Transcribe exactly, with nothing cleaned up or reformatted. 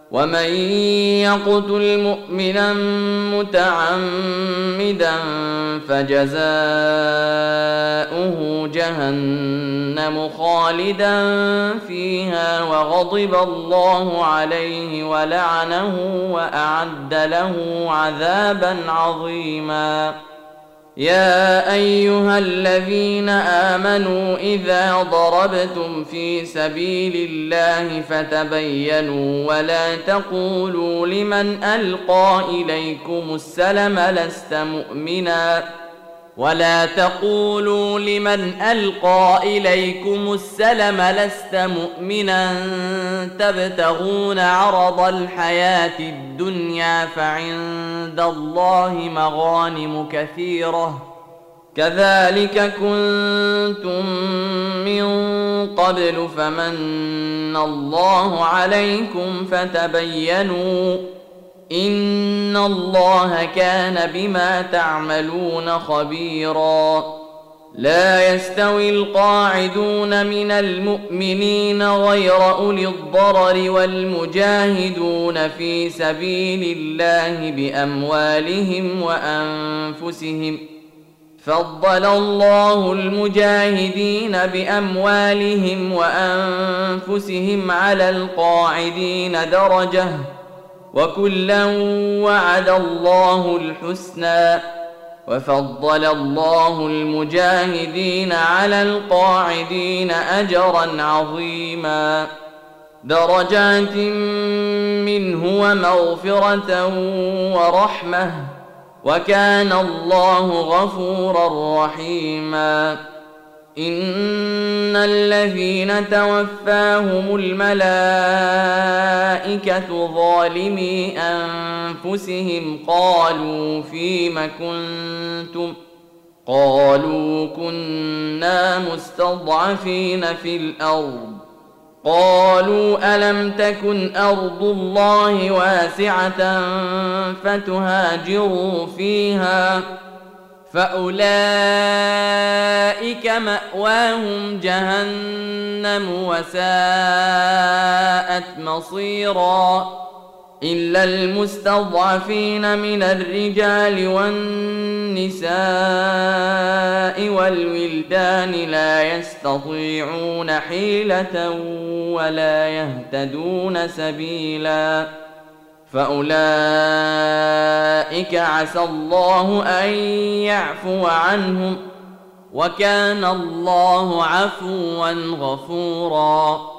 ومن يقتل مؤمنا متعمدا فجزاؤه جهنم خالدا فيها وغضب الله عليه ولعنه وأعد له عذابا عظيما. يا أيها الذين آمنوا إذا ضربتم في سبيل الله فتبينوا ولا تقولوا لمن ألقى إليكم السلم لست مؤمنا ولا تقولوا لمن ألقى إليكم السلم لست مؤمنا تبتغون عرض الحياة الدنيا فعند الله مغانم كثيرة كذلك كنتم من قبل فمن الله عليكم فتبينوا إن الله كان بما تعملون خبيرا. لا يستوي القاعدون من المؤمنين غير أولي الضرر والمجاهدون في سبيل الله بأموالهم وأنفسهم فضل الله المجاهدين بأموالهم وأنفسهم على القاعدين درجة وكلا وعد الله الحسنى وفضل الله المجاهدين على القاعدين أجرا عظيما درجات منه ومغفرة ورحمة وكان الله غفورا رحيما. إن الذين توفاهم الملائكة ظالمي أنفسهم قالوا فيم كنتم قالوا كنا مستضعفين في الأرض قالوا ألم تكن أرض الله واسعة فتهاجروا فيها فأولئك مأواهم جهنم وساءت مصيرا إلا المستضعفين من الرجال والنساء والولدان لا يستطيعون حيلة ولا يهتدون سبيلا فأولئك عسى الله أن يعفو عنهم وكان الله عفوا غفورا.